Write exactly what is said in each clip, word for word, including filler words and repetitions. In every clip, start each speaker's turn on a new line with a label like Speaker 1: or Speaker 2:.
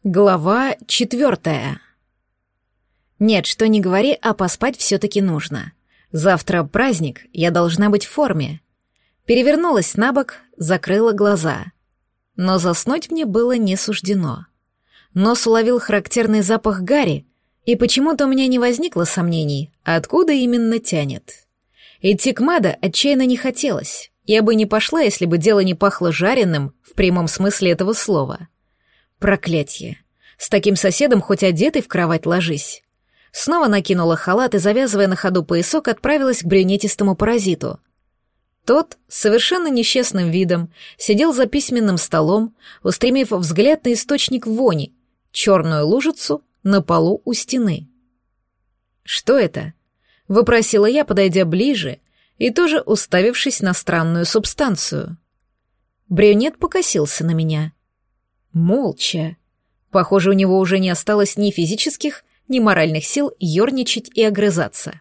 Speaker 1: Глава четвертая. Нет, что ни говори, а поспать все-таки нужно. Завтра праздник, я должна быть в форме. Перевернулась на бок, закрыла глаза. Но заснуть мне было не суждено. Нос уловил характерный запах гари, и почему-то у меня не возникло сомнений, откуда именно тянет. Идти к Мадо отчаянно не хотелось. Я бы не пошла, если бы дело не пахло жареным в прямом смысле этого слова. Проклятье. С таким соседом хоть одетый в кровать ложись. Снова накинула халат и, завязывая на ходу поясок, отправилась к брюнетистому паразиту. Тот, с совершенно несчастным видом, сидел за письменным столом, устремив взгляд на источник вони, черную лужицу на полу у стены. «Что это?» — вопросила я, подойдя ближе и тоже уставившись на странную субстанцию. Брюнет покосился на меня. Молча. Похоже, у него уже не осталось ни физических, ни моральных сил ерничать и огрызаться.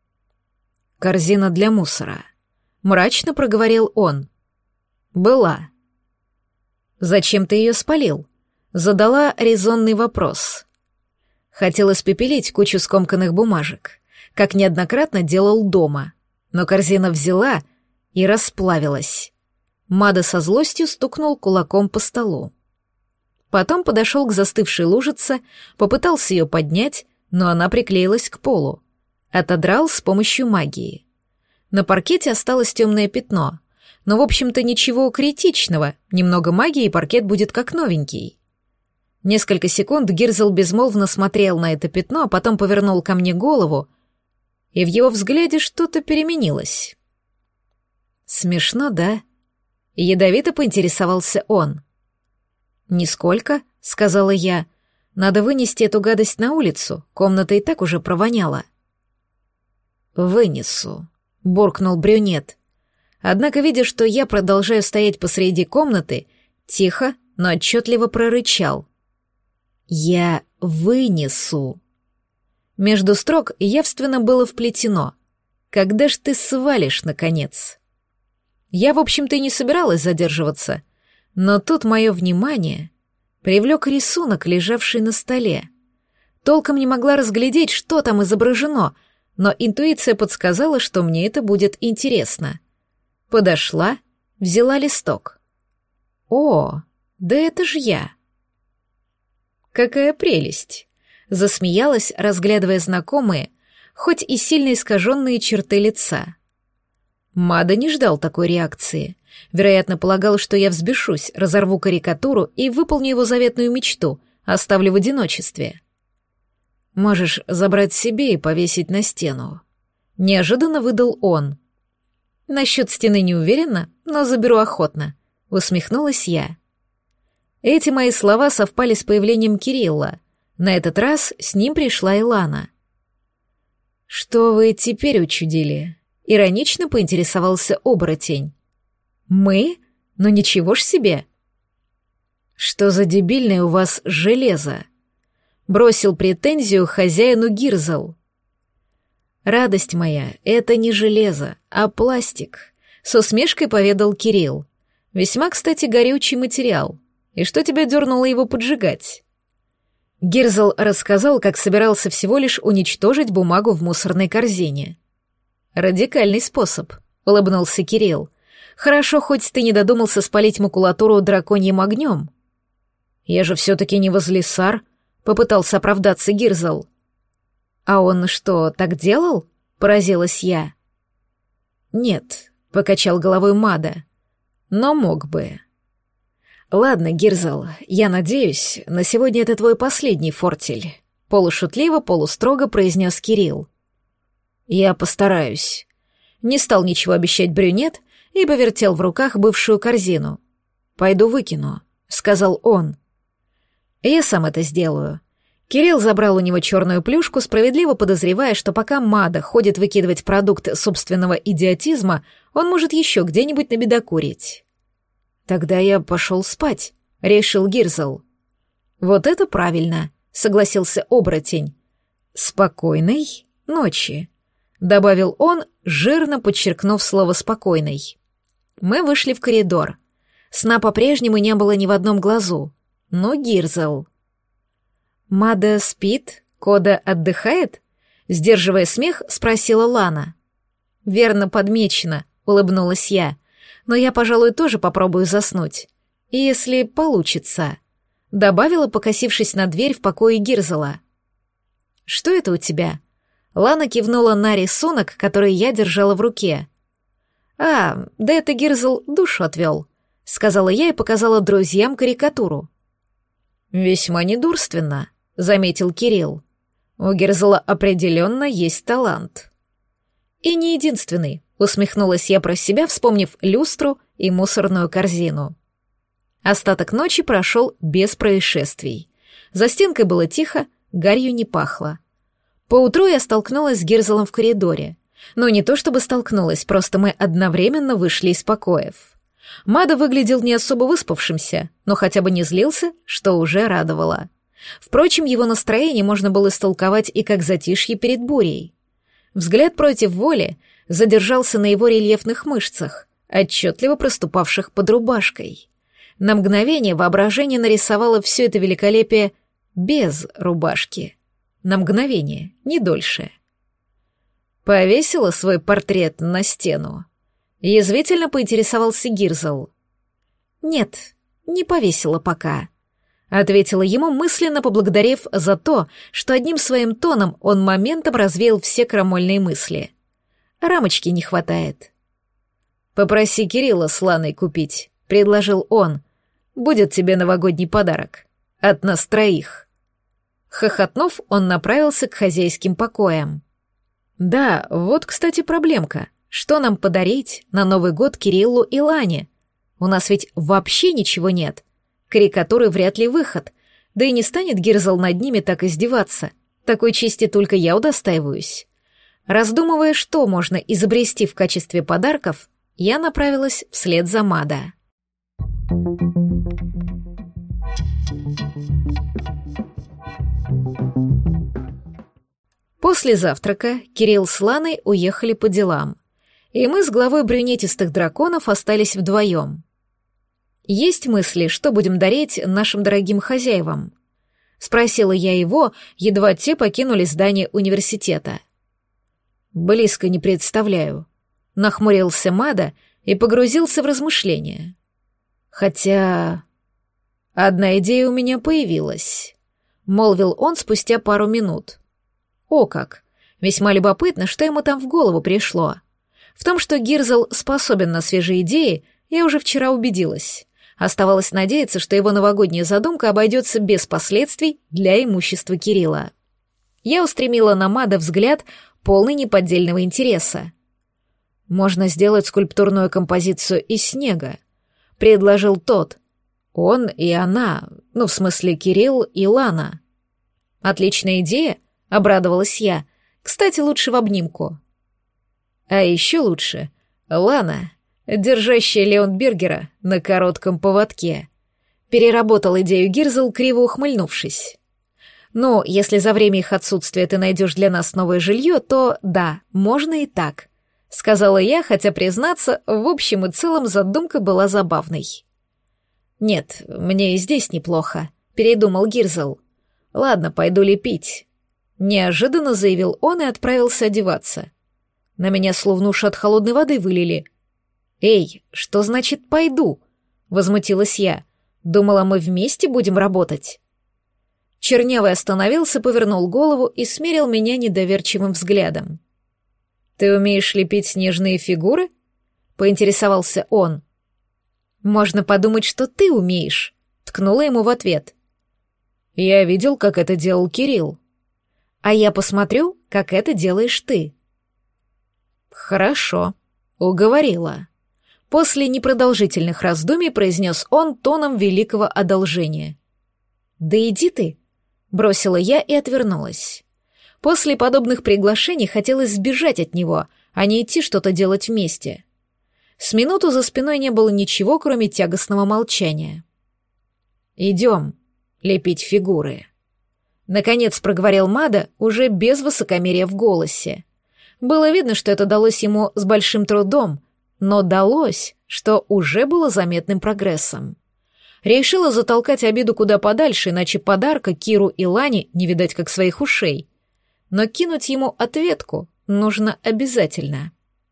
Speaker 1: «Корзина для мусора», — мрачно проговорил он. «Была». «Зачем ты ее спалил?» — задала резонный вопрос. Хотел испепелить кучу скомканных бумажек, как неоднократно делал дома, но корзина взяла и расплавилась. Мадо со злостью стукнул кулаком по столу. Потом подошел к застывшей лужице, попытался ее поднять, но она приклеилась к полу. Отодрал с помощью магии. На паркете осталось темное пятно, но, в общем-то, ничего критичного, немного магии, и паркет будет как новенький. Несколько секунд Гирзл безмолвно смотрел на это пятно, а потом повернул ко мне голову, и в его взгляде что-то переменилось. «Смешно, да?» Ядовито поинтересовался он. «Нисколько», — сказала я. «Надо вынести эту гадость на улицу, комната и так уже провоняла». «Вынесу», — буркнул брюнет. Однако, видя, что я продолжаю стоять посреди комнаты, тихо, но отчетливо прорычал. «Я вынесу». Между строк явственно было вплетено. «Когда ж ты свалишь, наконец?» Я, в общем-то, и не собиралась задерживаться, но тут мое внимание привлек рисунок, лежавший на столе. Толком не могла разглядеть, что там изображено, но интуиция подсказала, что мне это будет интересно. Подошла, взяла листок. «О, да это ж я!» «Какая прелесть!» — засмеялась, разглядывая знакомые, хоть и сильно искаженные черты лица. Мадо не ждал такой реакции. Вероятно, полагал, что я взбешусь, разорву карикатуру и выполню его заветную мечту, оставлю в одиночестве. «Можешь забрать себе и повесить на стену». Неожиданно выдал он. «Насчет стены не уверена, но заберу охотно», — усмехнулась я. Эти мои слова совпали с появлением Кирилла. На этот раз с ним пришла Илана. «Что вы теперь учудили?» — иронично поинтересовался оборотень. «Мы? Ну ничего ж себе!» «Что за дебильное у вас железо?» — бросил претензию хозяину Гирзл. «Радость моя, это не железо, а пластик», — с усмешкой поведал Кирилл. «Весьма, кстати, горючий материал. И что тебя дернуло его поджигать?» Гирзл рассказал, как собирался всего лишь уничтожить бумагу в мусорной корзине. «Радикальный способ», — улыбнулся Кирилл. «Хорошо, хоть ты не додумался спалить макулатуру драконьим огнем». «Я же все-таки не возлесар», — попытался оправдаться Гирзл. «А он что, так делал?» — поразилась я. «Нет», — покачал головой Мадо, — «но мог бы». «Ладно, Гирзл, я надеюсь, на сегодня это твой последний фортель», — полушутливо, полустрого произнес Кирилл. «Я постараюсь». Не стал ничего обещать брюнет и повертел в руках бывшую корзину. «Пойду выкину», — сказал он. «Я сам это сделаю». Кирилл забрал у него черную плюшку, справедливо подозревая, что пока Мадо ходит выкидывать продукт собственного идиотизма, он может еще где-нибудь набедокурить. «Тогда я пошел спать», — решил Гирзл. «Вот это правильно», — согласился оборотень. «Спокойной ночи», — добавил он, жирно подчеркнув слово «спокойной». Мы вышли в коридор. Сна по-прежнему не было ни в одном глазу. Но Гирзл... Мада спит, Кода отдыхает? Сдерживая смех, спросила Лана. Верно подмечено, улыбнулась я. Но я, пожалуй, тоже попробую заснуть. Если получится. Добавила, покосившись на дверь в покое Гирзела. Что это у тебя? Лана кивнула на рисунок, который я держала в руке. «А, да это Гирзел душу отвел», — сказала я и показала друзьям карикатуру. «Весьма недурственно», — заметил Кирилл. «У Гирзела определенно есть талант». «И не единственный», — усмехнулась я про себя, вспомнив люстру и мусорную корзину. Остаток ночи прошел без происшествий. За стенкой было тихо, гарью не пахло. Поутру я столкнулась с Гирзелом в коридоре. Но не то чтобы столкнулась, просто мы одновременно вышли из покоев. Мада выглядел не особо выспавшимся, но хотя бы не злился, что уже радовало. Впрочем, его настроение можно было истолковать и как затишье перед бурей. Взгляд против воли задержался на его рельефных мышцах, отчетливо проступавших под рубашкой. На мгновение воображение нарисовало все это великолепие без рубашки. На мгновение, не дольше. «Повесила свой портрет на стену?» Язвительно поинтересовался Гирзел. «Нет, не повесила пока», — ответила ему, мысленно поблагодарив за то, что одним своим тоном он моментом развеял все крамольные мысли. Рамочки не хватает. «Попроси Кирилла с Ланой купить», — предложил он. «Будет тебе новогодний подарок. От нас троих». Хохотнув, он направился к хозяйским покоям. «Да, вот, кстати, проблемка. Что нам подарить на Новый год Кириллу и Лане? У нас ведь вообще ничего нет. Карикатуры вряд ли выход. Да и не станет Гирзел над ними так издеваться. Такой чести только я удостаиваюсь». Раздумывая, что можно изобрести в качестве подарков, я направилась вслед за Мада. После завтрака Кирилл с Ланой уехали по делам, и мы с главой брюнетистых драконов остались вдвоем. «Есть мысли, что будем дарить нашим дорогим хозяевам?» — спросила я его, едва те покинули здание университета. «Близко не представляю», — нахмурился Мада и погрузился в размышления. «Хотя... одна идея у меня появилась», — молвил он спустя пару минут. О как! Весьма любопытно, что ему там в голову пришло. В том, что Гирзел способен на свежие идеи, я уже вчера убедилась. Оставалось надеяться, что его новогодняя задумка обойдется без последствий для имущества Кирилла. Я устремила на Мада взгляд, полный неподдельного интереса. «Можно сделать скульптурную композицию из снега», — предложил тот. «Он и она, ну, в смысле Кирилл и Лана». «Отличная идея», — обрадовалась я. «Кстати, лучше в обнимку». А еще лучше Лана, держащая Леонбергера на коротком поводке. Переработал идею Гирзел, криво ухмыльнувшись. «Ну, если за время их отсутствия ты найдешь для нас новое жилье, то да, можно и так», — сказала я, хотя, признаться, в общем и целом задумка была забавной. «Нет, мне и здесь неплохо», — передумал Гирзел. «Ладно, пойду лепить». Неожиданно заявил он и отправился одеваться. На меня словно уж от холодной воды вылили. «Эй, что значит «пойду»?» — возмутилась я. «Думала, мы вместе будем работать». Чернявый остановился, повернул голову и смерил меня недоверчивым взглядом. «Ты умеешь лепить снежные фигуры?» — поинтересовался он. «Можно подумать, что ты умеешь», — ткнула ему в ответ. «Я видел, как это делал Кирилл. А я посмотрю, как это делаешь ты». «Хорошо», — уговорила. После непродолжительных раздумий произнес он тоном великого одолжения. «Да иди ты», — бросила я и отвернулась. После подобных приглашений хотелось сбежать от него, а не идти что-то делать вместе. С минуту за спиной не было ничего, кроме тягостного молчания. «Идем лепить фигуры». Наконец проговорил Мада уже без высокомерия в голосе. Было видно, что это далось ему с большим трудом, но далось, что уже было заметным прогрессом. Решила затолкать обиду куда подальше, иначе подарка Киру и Лане не видать как своих ушей. Но кинуть ему ответку нужно обязательно.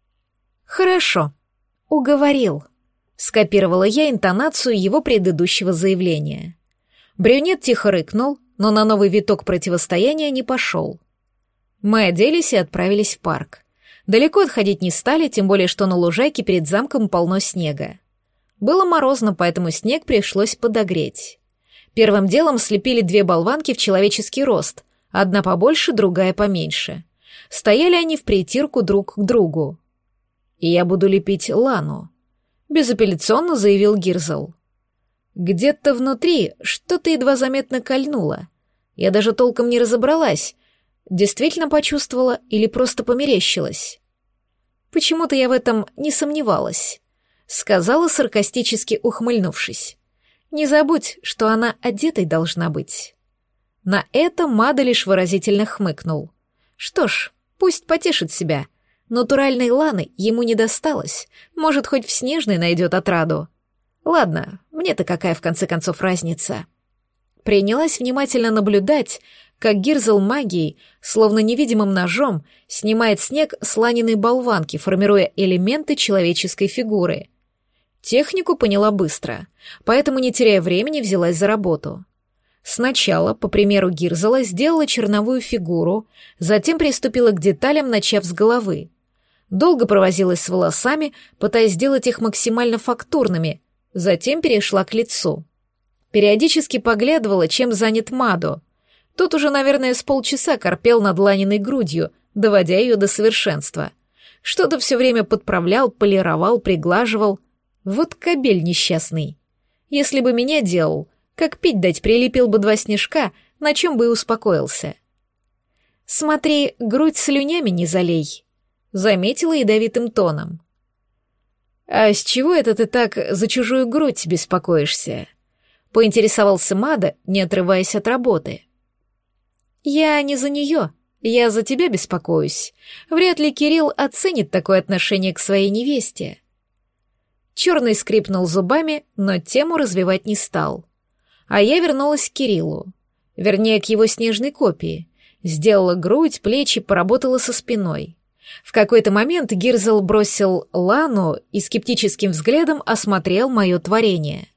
Speaker 1: «Хорошо, уговорил», — скопировала я интонацию его предыдущего заявления. Брюнет тихо рыкнул, но на новый виток противостояния не пошел. Мы оделись и отправились в парк. Далеко отходить не стали, тем более что на лужайке перед замком полно снега. Было морозно, поэтому снег пришлось подогреть. Первым делом слепили две болванки в человеческий рост, одна побольше, другая поменьше. Стояли они в притирку друг к другу. «И я буду лепить Лану», — безапелляционно заявил Гирзл. Где-то внутри что-то едва заметно кольнуло. Я даже толком не разобралась, действительно почувствовала или просто померещилась. Почему-то я в этом не сомневалась, сказала, саркастически ухмыльнувшись. Не забудь, что она одетой должна быть. На это Мада лишь выразительно хмыкнул. Что ж, пусть потешит себя. Натуральной Ланы ему не досталось, может, хоть в снежной найдет отраду. Ладно, мне-то какая в конце концов разница? Принялась внимательно наблюдать, как Гирзл магией, словно невидимым ножом, снимает снег с Ланиной болванки, формируя элементы человеческой фигуры. Технику поняла быстро, поэтому, не теряя времени, взялась за работу. Сначала, по примеру Гирзла, сделала черновую фигуру, затем приступила к деталям, начав с головы. Долго провозилась с волосами, пытаясь сделать их максимально фактурными, затем перешла к лицу. Периодически поглядывала, чем занят Мадо. Тот уже, наверное, с полчаса корпел над Ланиной грудью, доводя ее до совершенства. Что-то все время подправлял, полировал, приглаживал. Вот кобель несчастный. Если бы меня делал, как пить дать, прилепил бы два снежка, на чем бы и успокоился. «Смотри, грудь слюнями не залей», — заметила ядовитым тоном. «А с чего это ты так за чужую грудь беспокоишься?» — поинтересовался Мада, не отрываясь от работы. «Я не за нее, я за тебя беспокоюсь. Вряд ли Кирилл оценит такое отношение к своей невесте». Черный скрипнул зубами, но тему развивать не стал. А я вернулась к Кириллу, вернее, к его снежной копии. Сделала грудь, плечи, поработала со спиной. В какой-то момент Гирзл бросил Лану и скептическим взглядом осмотрел мое творение.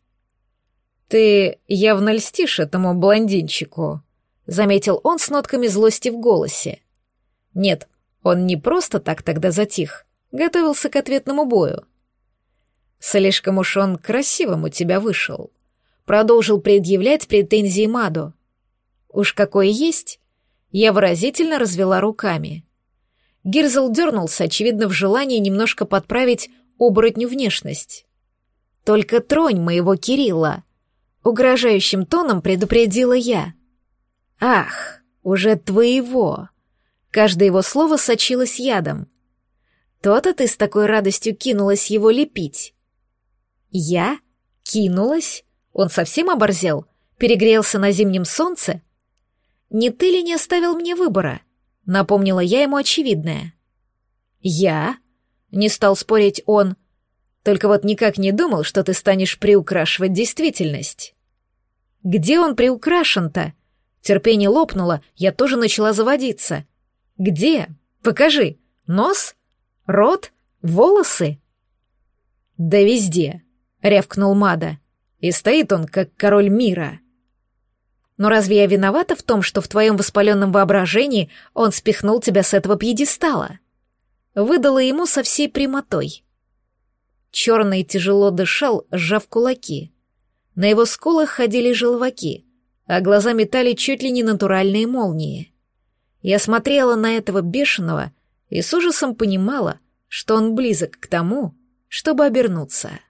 Speaker 1: «Ты явно льстишь этому блондинчику», — заметил он с нотками злости в голосе. Нет, он не просто так тогда затих, готовился к ответному бою. «Слишком уж он красивым у тебя вышел», — продолжил предъявлять претензии Мадо. «Уж какой есть?» Я выразительно развела руками. Гирзл дернулся, очевидно, в желании немножко подправить оборотню внешность. «Только тронь моего Кирилла», — угрожающим тоном предупредила я. «Ах, уже твоего!» Каждое его слово сочилось ядом. «То-то ты с такой радостью кинулась его лепить». «Я? Кинулась? Он совсем оборзел? Перегрелся на зимнем солнце? Не ты ли не оставил мне выбора?» Напомнила я ему очевидное. «Я?» — не стал спорить он. «Только вот никак не думал, что ты станешь приукрашивать действительность». «Где он приукрашен-то?» Терпение лопнуло, я тоже начала заводиться. «Где? Покажи. Нос? Рот? Волосы?» «Да везде», — рявкнул Мада. «И стоит он, как король мира». «Но разве я виновата в том, что в твоем воспаленном воображении он спихнул тебя с этого пьедестала?» Выдала ему со всей прямотой. Черный тяжело дышал, сжав кулаки. На его скулах ходили желваки, а глаза метали чуть ли не натуральные молнии. Я смотрела на этого бешеного и с ужасом понимала, что он близок к тому, чтобы обернуться.